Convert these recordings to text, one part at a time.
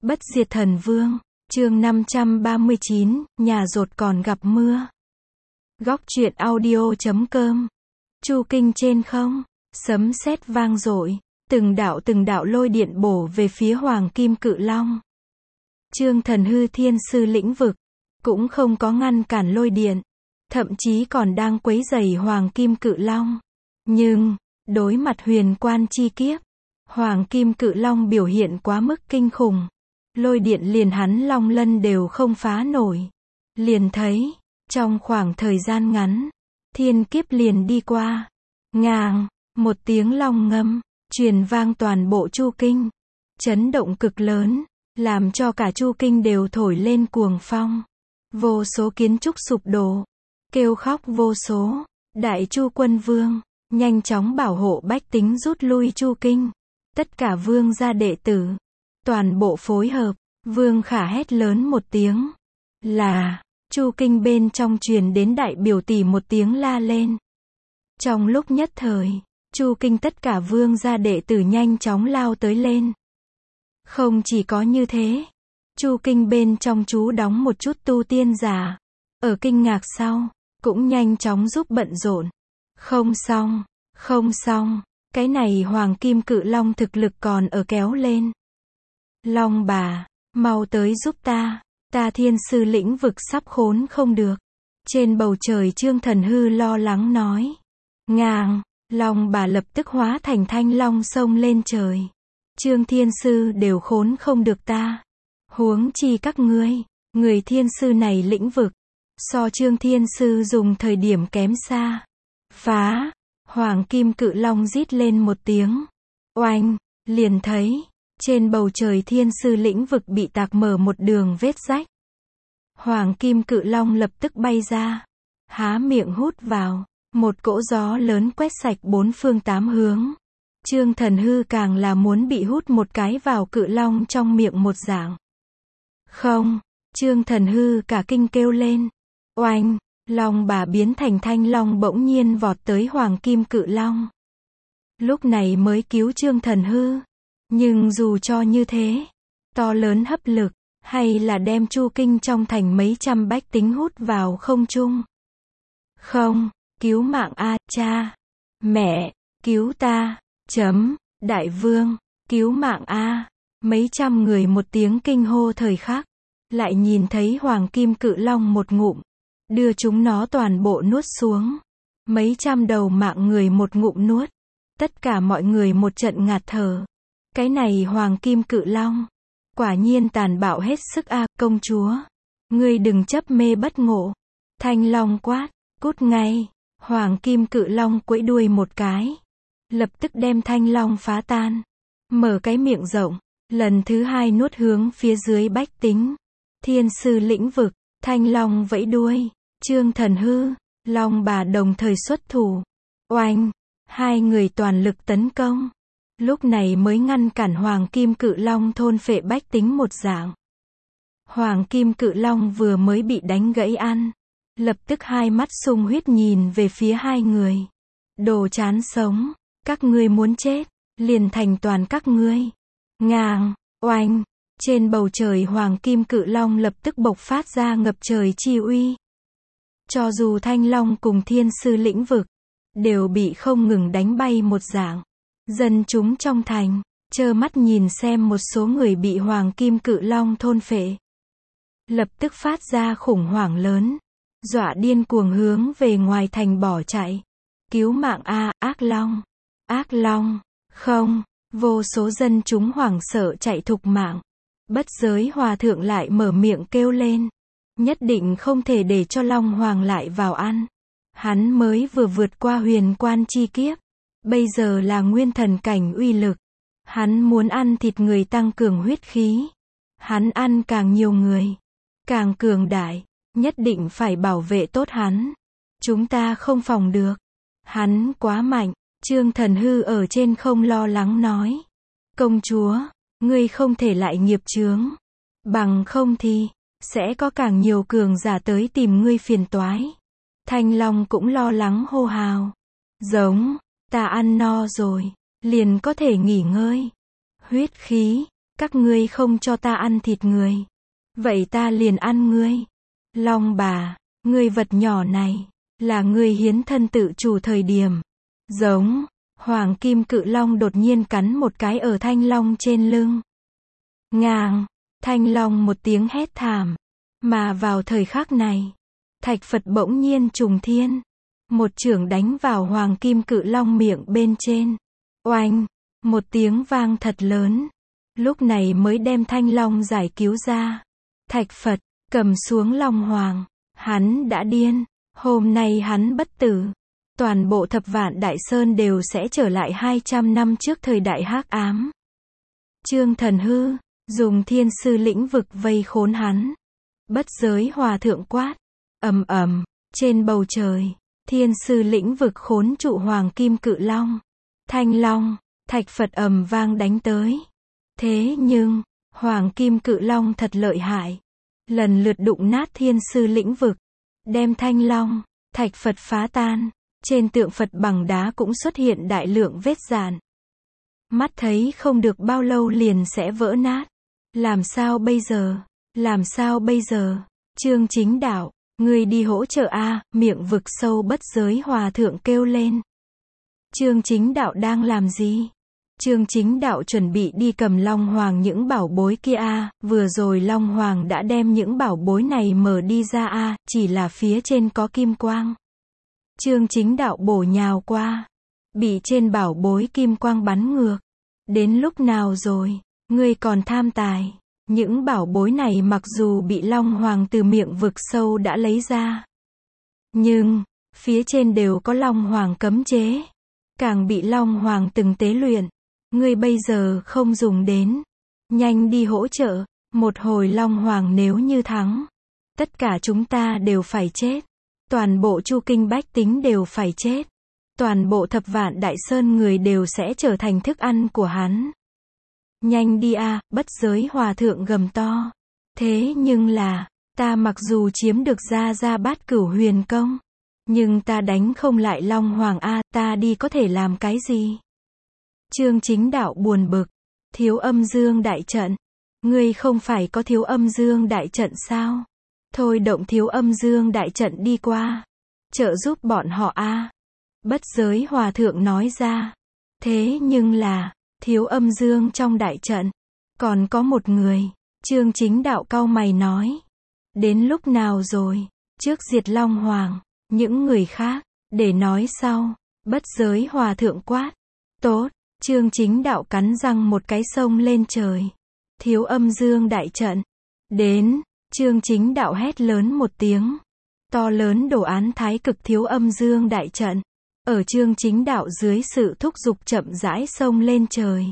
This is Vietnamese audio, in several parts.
Bất diệt thần vương, chương 539, nhà rột còn gặp mưa. Góc truyện audio.com. Chu kinh trên không, sấm sét vang dội, từng đạo lôi điện bổ về phía Hoàng Kim Cự Long. Chương Thần Hư Thiên Sư lĩnh vực, cũng không có ngăn cản lôi điện, thậm chí còn đang quấy rầy Hoàng Kim Cự Long. Nhưng, đối mặt huyền quan chi kiếp, Hoàng Kim Cự Long biểu hiện quá mức kinh khủng. Lôi điện liền hắn long lân đều không phá nổi. Liền thấy, trong khoảng thời gian ngắn, thiên kiếp liền đi qua. Ngàng, một tiếng long ngâm, truyền vang toàn bộ Chu kinh. Chấn động cực lớn, làm cho cả Chu kinh đều thổi lên cuồng phong. Vô số kiến trúc sụp đổ, kêu khóc vô số. Đại Chu quân vương, nhanh chóng bảo hộ bách tính rút lui Chu kinh. Tất cả vương gia đệ tử, toàn bộ phối hợp, Vương Khả hét lớn một tiếng. Là, Chu kinh bên trong truyền đến đại biểu tỷ một tiếng la lên. Trong lúc nhất thời, Chu kinh tất cả vương gia đệ tử nhanh chóng lao tới lên. Không chỉ có như thế, Chu kinh bên trong chú đóng một chút tu tiên giả. Ở kinh ngạc sau, cũng nhanh chóng giúp bận rộn. Không xong, cái này Hoàng Kim Cự Long thực lực còn ở kéo lên. Long bà, mau tới giúp ta Thiên Sư lĩnh vực sắp khốn không được. Trên bầu trời Trương Thần Hư lo lắng nói. Ngàng, Long bà lập tức hóa thành thanh long xông lên trời. Trương Thiên Sư đều khốn không được ta. Huống chi các ngươi, người Thiên Sư này lĩnh vực, so Trương Thiên Sư dùng thời điểm kém xa. Phá, Hoàng Kim Cự Long rít lên một tiếng. Oanh, liền thấy, trên bầu trời Thiên Sư lĩnh vực bị tạc mở một đường vết rách. Hoàng Kim Cự Long lập tức bay ra, há miệng hút vào, một cỗ gió lớn quét sạch bốn phương tám hướng. Trương Thần Hư càng là muốn bị hút một cái vào Cự Long trong miệng một dạng. Không, Trương Thần Hư cả kinh kêu lên. Oanh, Long bà biến thành thanh long bỗng nhiên vọt tới Hoàng Kim Cự Long. Lúc này mới cứu Trương Thần Hư. Nhưng dù cho như thế, to lớn hấp lực, hay là đem Chu kinh trong thành mấy trăm bách tính hút vào không trung. Không, cứu mạng a, cha, mẹ, cứu ta, đại vương, cứu mạng a. Mấy trăm người một tiếng kinh hô thời khắc, lại nhìn thấy Hoàng Kim Cự Long một ngụm, đưa chúng nó toàn bộ nuốt xuống. Mấy trăm đầu mạng người một ngụm nuốt. Tất cả mọi người một trận ngạt thở. Cái này Hoàng Kim Cự Long, quả nhiên tàn bạo hết sức a, công chúa. Ngươi đừng chấp mê bất ngộ. Thanh Long quát, cút ngay. Hoàng Kim Cự Long quẫy đuôi một cái, lập tức đem Thanh Long phá tan. Mở cái miệng rộng, lần thứ hai nuốt hướng phía dưới bách tính. Thiên Sư lĩnh vực, Thanh Long vẫy đuôi. Trương Thần Hư, Long bà đồng thời xuất thủ. Oanh, hai người toàn lực tấn công. Lúc này mới ngăn cản Hoàng Kim Cự Long thôn phệ bách tính một dạng. Hoàng Kim Cự Long vừa mới bị đánh gãy ăn, lập tức hai mắt sung huyết nhìn về phía hai người. Đồ chán sống, các ngươi muốn chết, liền thành toàn các ngươi. Ngàng, oanh, trên bầu trời Hoàng Kim Cự Long lập tức bộc phát ra ngập trời chi uy. Cho dù Thanh Long cùng Thiên Sư lĩnh vực, đều bị không ngừng đánh bay một dạng. Dân chúng trong thành, trơ mắt nhìn xem một số người bị Hoàng Kim Cự Long thôn phệ. Lập tức phát ra khủng hoảng lớn, dọa điên cuồng hướng về ngoài thành bỏ chạy. Cứu mạng a, ác long, không, vô số dân chúng hoảng sợ chạy thục mạng. Bất giới hòa thượng lại mở miệng kêu lên. Nhất định không thể để cho Long Hoàng lại vào ăn. Hắn mới vừa vượt qua huyền quan chi kiếp. Bây giờ là nguyên thần cảnh uy lực. Hắn muốn ăn thịt người tăng cường huyết khí. Hắn ăn càng nhiều người, càng cường đại, nhất định phải bảo vệ tốt hắn. Chúng ta không phòng được. Hắn quá mạnh. Trương Thần Hư ở trên không lo lắng nói. Công chúa, ngươi không thể lại nghiệp chướng. Bằng không thì, sẽ có càng nhiều cường giả tới tìm ngươi phiền toái. Thanh Long cũng lo lắng hô hào. Giống, ta ăn no rồi, liền có thể nghỉ ngơi. Huyết khí, Các ngươi không cho ta ăn thịt người. Vậy ta liền ăn ngươi. Long bà, ngươi vật nhỏ này, là ngươi hiến thân tự chủ thời điểm. Giống, Hoàng Kim Cự Long đột nhiên cắn một cái ở Thanh Long trên lưng. Ngàng, Thanh Long một tiếng hét thảm. Mà vào thời khắc này, Thạch Phật bỗng nhiên trùng thiên. Một chưởng đánh vào Hoàng Kim Cự Long miệng bên trên. Oanh, một tiếng vang thật lớn. Lúc này mới đem Thanh Long giải cứu ra. Thạch Phật, cầm xuống Long Hoàng. Hắn đã điên. Hôm nay hắn bất tử. Toàn bộ Thập Vạn Đại Sơn đều sẽ trở lại 200 năm trước thời đại hắc ám. Trương Thần Hư, dùng thiên sư lĩnh vực vây khốn hắn. Bất giới hòa thượng quát. Ầm ầm, trên bầu trời, thiên sư lĩnh vực khốn trụ Hoàng Kim Cự Long. Thanh Long, Thạch Phật ầm vang đánh tới. Thế nhưng, Hoàng Kim Cự Long thật lợi hại. Lần lượt đụng nát thiên sư lĩnh vực. Đem Thanh Long, Thạch Phật phá tan. Trên tượng Phật bằng đá cũng xuất hiện đại lượng vết dạn. Mắt thấy không được bao lâu liền sẽ vỡ nát. Làm sao bây giờ? Làm sao bây giờ? Trương Chính Đạo, ngươi đi hỗ trợ a, miệng vực sâu bất giới hòa thượng kêu lên. Trương Chính Đạo đang làm gì? Trương Chính Đạo chuẩn bị đi cầm Long Hoàng những bảo bối kia a, vừa rồi Long Hoàng đã đem những bảo bối này mở đi ra a, chỉ là phía trên có kim quang. Trương Chính Đạo bổ nhào qua, bị trên bảo bối kim quang bắn ngược. Đến lúc nào rồi, ngươi còn tham tài? Những bảo bối này mặc dù bị Long Hoàng từ miệng vực sâu đã lấy ra, nhưng phía trên đều có Long Hoàng cấm chế, càng bị Long Hoàng từng tế luyện. Ngươi bây giờ không dùng đến, nhanh đi hỗ trợ. Một hồi Long Hoàng nếu như thắng, tất cả chúng ta đều phải chết. Toàn bộ Chu Kinh bách tính đều phải chết. Toàn bộ Thập Vạn Đại Sơn người đều sẽ trở thành thức ăn của hắn. Nhanh đi a, bất giới hòa thượng gầm to. Thế nhưng là, ta mặc dù chiếm được ra Bát Cửu Huyền Công, nhưng ta đánh không lại Long Hoàng a, ta đi có thể làm cái gì? Trương Chính Đạo buồn bực. Thiếu Âm Dương Đại Trận. Ngươi không phải có Thiếu Âm Dương Đại Trận sao? Thôi động Thiếu Âm Dương Đại Trận đi qua. Trợ giúp bọn họ a. Bất giới hòa thượng nói ra. Thế nhưng là, Thiếu Âm Dương trong đại trận, còn có một người. Trương Chính Đạo cau mày nói. Đến lúc nào rồi? Trước diệt Long Hoàng, những người khác, để nói sau. Bất giới hòa thượng quát. Tốt, Trương Chính Đạo cắn răng một cái xông lên trời. Thiếu Âm Dương Đại Trận. Đến, Trương Chính Đạo hét lớn một tiếng. To lớn đồ án Thái Cực Thiếu Âm Dương Đại Trận. Ở Trương Chính Đạo dưới sự thúc giục chậm rãi xông lên trời.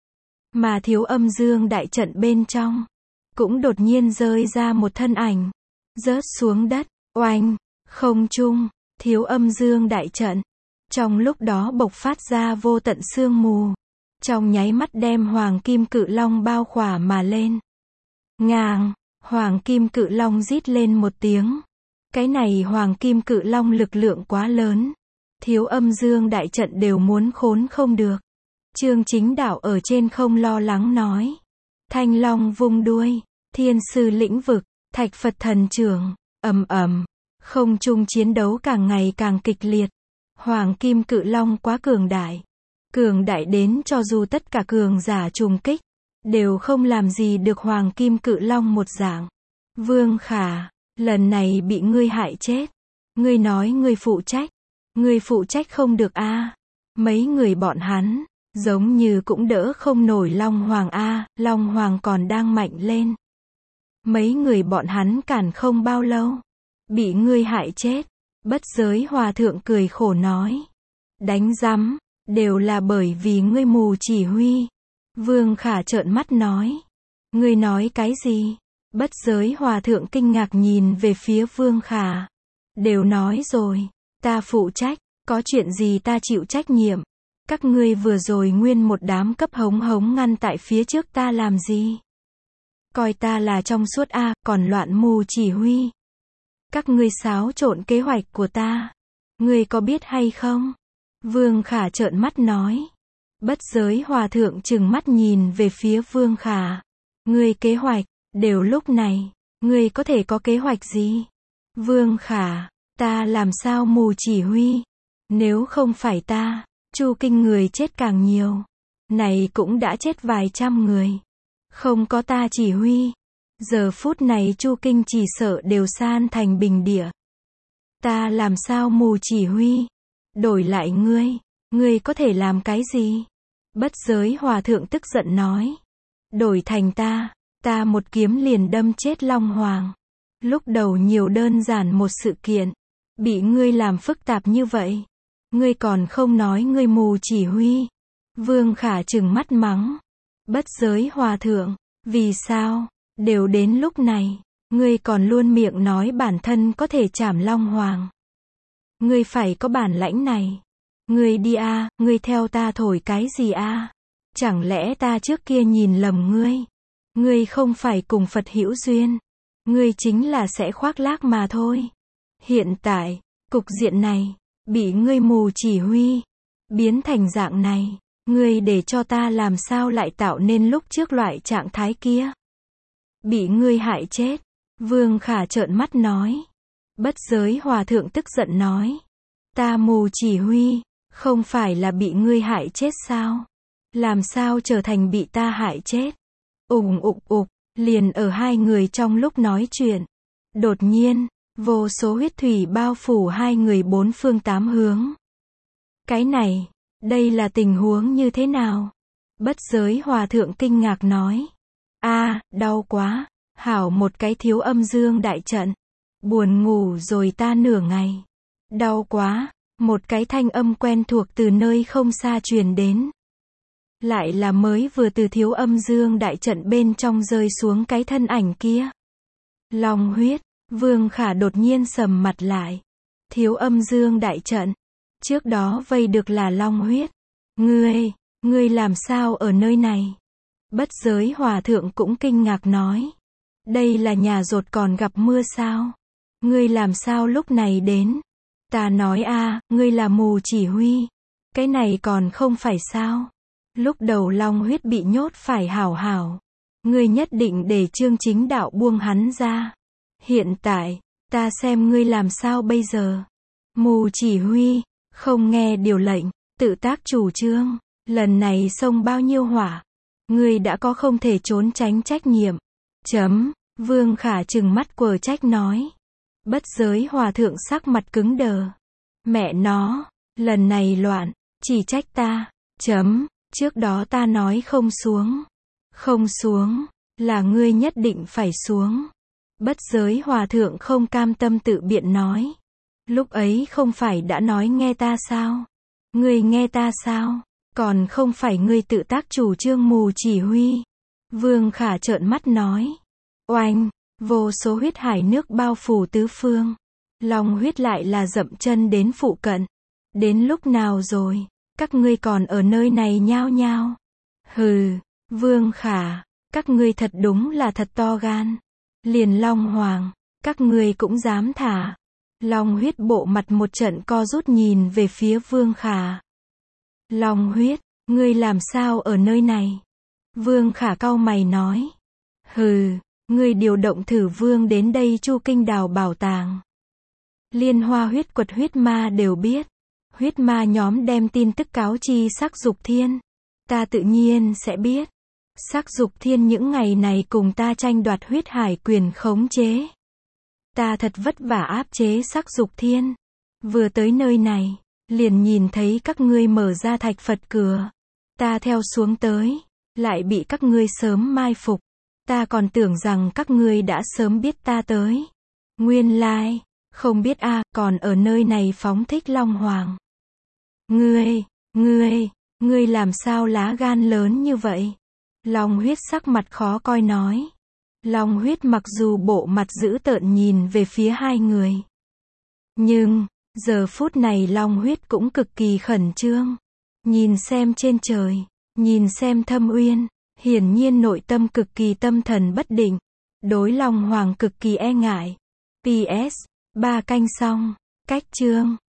Mà Thiếu Âm Dương Đại Trận bên trong, cũng đột nhiên rơi ra một thân ảnh. Rớt xuống đất, oanh, không trung, Thiếu Âm Dương Đại Trận. Trong lúc đó bộc phát ra vô tận sương mù. Trong nháy mắt đem Hoàng Kim Cự Long bao khỏa mà lên. Ngàng, Hoàng Kim Cự Long rít lên một tiếng. Cái này Hoàng Kim Cự Long lực lượng quá lớn. Thiếu Âm Dương Đại Trận đều muốn khốn không được. Trương Chính Đạo ở trên không lo lắng nói. Thanh Long vung đuôi, thiên sư lĩnh vực, Thạch Phật thần trưởng, ầm ầm, không trung chiến đấu càng ngày càng kịch liệt. Hoàng Kim Cự Long quá cường đại. Cường đại đến cho dù tất cả cường giả trùng kích, đều không làm gì được Hoàng Kim Cự Long một dạng. Vương Khả, lần này bị ngươi hại chết. Ngươi nói ngươi phụ trách. Ngươi phụ trách không được a. Mấy người bọn hắn, giống như cũng đỡ không nổi Long Hoàng a, Long Hoàng còn đang mạnh lên. Mấy người bọn hắn cản không bao lâu, bị ngươi hại chết. Bất giới hòa thượng cười khổ nói. Đánh rắm, đều là bởi vì ngươi mù chỉ huy. Vương Khả trợn mắt nói. Ngươi nói cái gì? Bất giới hòa thượng kinh ngạc nhìn về phía Vương Khả. Đều nói rồi, ta phụ trách, có chuyện gì ta chịu trách nhiệm. Các ngươi vừa rồi nguyên một đám cấp hống hống ngăn tại phía trước ta làm gì? Coi ta là trong suốt a, còn loạn mù chỉ huy. Các ngươi xáo trộn kế hoạch của ta. Ngươi có biết hay không? Vương Khả trợn mắt nói. Bất Giới Hòa Thượng trừng mắt nhìn về phía Vương Khả. Ngươi kế hoạch, đều lúc này, ngươi có thể có kế hoạch gì? Vương Khả, ta làm sao mù chỉ huy? Nếu không phải ta, Chu Kinh người chết càng nhiều. Này cũng đã chết vài trăm người. Không có ta chỉ huy. Giờ phút này Chu Kinh chỉ sợ đều san thành bình địa. Ta làm sao mù chỉ huy? Đổi lại ngươi có thể làm cái gì? Bất Giới Hòa Thượng tức giận nói. Đổi thành ta một kiếm liền đâm chết Long Hoàng. Lúc đầu nhiều đơn giản một sự kiện, bị ngươi làm phức tạp như vậy. Ngươi còn không nói ngươi mù chỉ huy. Vương Khả trừng mắt mắng. Bất Giới Hòa Thượng, vì sao, đều đến lúc này, ngươi còn luôn miệng nói bản thân có thể trảm Long Hoàng. Ngươi phải có bản lãnh này. Ngươi đi a, ngươi theo ta thổi cái gì a? Chẳng lẽ ta trước kia nhìn lầm ngươi? Ngươi không phải cùng Phật hữu duyên. Ngươi chính là sẽ khoác lác mà thôi. Hiện tại, cục diện này, bị ngươi mù chỉ huy, biến thành dạng này. Ngươi để cho ta làm sao lại tạo nên lúc trước loại trạng thái kia? Bị ngươi hại chết. Vương Khả trợn mắt nói. Bất Giới Hòa Thượng tức giận nói. Ta mù chỉ huy, không phải là bị ngươi hại chết sao? Làm sao trở thành bị ta hại chết? Ục, liền ở hai người trong lúc nói chuyện. Đột nhiên, vô số huyết thủy bao phủ hai người bốn phương tám hướng. Cái này, đây là tình huống như thế nào? Bất Giới Hòa Thượng kinh ngạc nói. Đau quá, hảo một cái Thiếu Âm Dương đại trận. Buồn ngủ rồi ta nửa ngày. Đau quá, một cái thanh âm quen thuộc từ nơi không xa truyền đến. Lại là mới vừa từ Thiếu Âm Dương đại trận bên trong rơi xuống cái thân ảnh kia. Long huyết, Vương Khả đột nhiên sầm mặt lại. Thiếu Âm Dương đại trận, trước đó vây được là Long huyết. Ngươi làm sao ở nơi này? Bất Giới Hòa Thượng cũng kinh ngạc nói. Đây là nhà rột còn gặp mưa sao? Ngươi làm sao lúc này đến? Ta nói ngươi là mù chỉ huy. Cái này còn không phải sao? Lúc đầu Long huyết bị nhốt phải hảo. Ngươi nhất định để Trương Chính Đạo buông hắn ra. Hiện tại, ta xem ngươi làm sao bây giờ? Mù chỉ huy, không nghe điều lệnh, tự tác chủ trương. Lần này xông bao nhiêu hỏa? Ngươi đã có không thể trốn tránh trách nhiệm. Vương Khả trừng mắt quờ trách nói. Bất Giới Hòa Thượng sắc mặt cứng đờ. Mẹ nó, lần này loạn, chỉ trách ta. Trước đó ta nói không xuống. Không xuống, là ngươi nhất định phải xuống. Bất Giới Hòa Thượng không cam tâm tự biện nói. Lúc ấy không phải đã nói nghe ta sao? Ngươi nghe ta sao? Còn không phải ngươi tự tác chủ trương mù chỉ huy. Vương Khả trợn mắt nói. Oanh, vô số huyết hải nước bao phủ tứ phương. Long huyết lại là dậm chân đến phụ cận. Đến lúc nào rồi? Các ngươi còn ở nơi này nhao nhao. Hừ, Vương Khả, các ngươi thật đúng là thật to gan. Liền Long Hoàng, các ngươi cũng dám thả. Long huyết bộ mặt một trận co rút nhìn về phía Vương Khả. Long huyết, ngươi làm sao ở nơi này? Vương Khả cau mày nói. Hừ, ngươi điều động Thử Vương đến đây Chu Kinh đào bảo tàng. Liên Hoa huyết quật huyết ma đều biết. Huyết ma nhóm đem tin tức cáo chi Sắc Dục Thiên. Ta tự nhiên sẽ biết. Sắc Dục Thiên những ngày này cùng ta tranh đoạt huyết hải quyền khống chế. Ta thật vất vả áp chế Sắc Dục Thiên. Vừa tới nơi này, liền nhìn thấy các ngươi mở ra thạch Phật cửa. Ta theo xuống tới, lại bị các ngươi sớm mai phục. Ta còn tưởng rằng các ngươi đã sớm biết ta tới. Nguyên lai, không biết còn ở nơi này phóng thích Long Hoàng. Ngươi làm sao lá gan lớn như vậy? Long huyết sắc mặt khó coi nói. Long huyết mặc dù bộ mặt dữ tợn nhìn về phía hai người. Nhưng, giờ phút này Long huyết cũng cực kỳ khẩn trương. Nhìn xem trên trời, nhìn xem Thâm Uyên, hiển nhiên nội tâm cực kỳ tâm thần bất định. Đối Long Hoàng cực kỳ e ngại. PS, 3 canh xong, cách chương.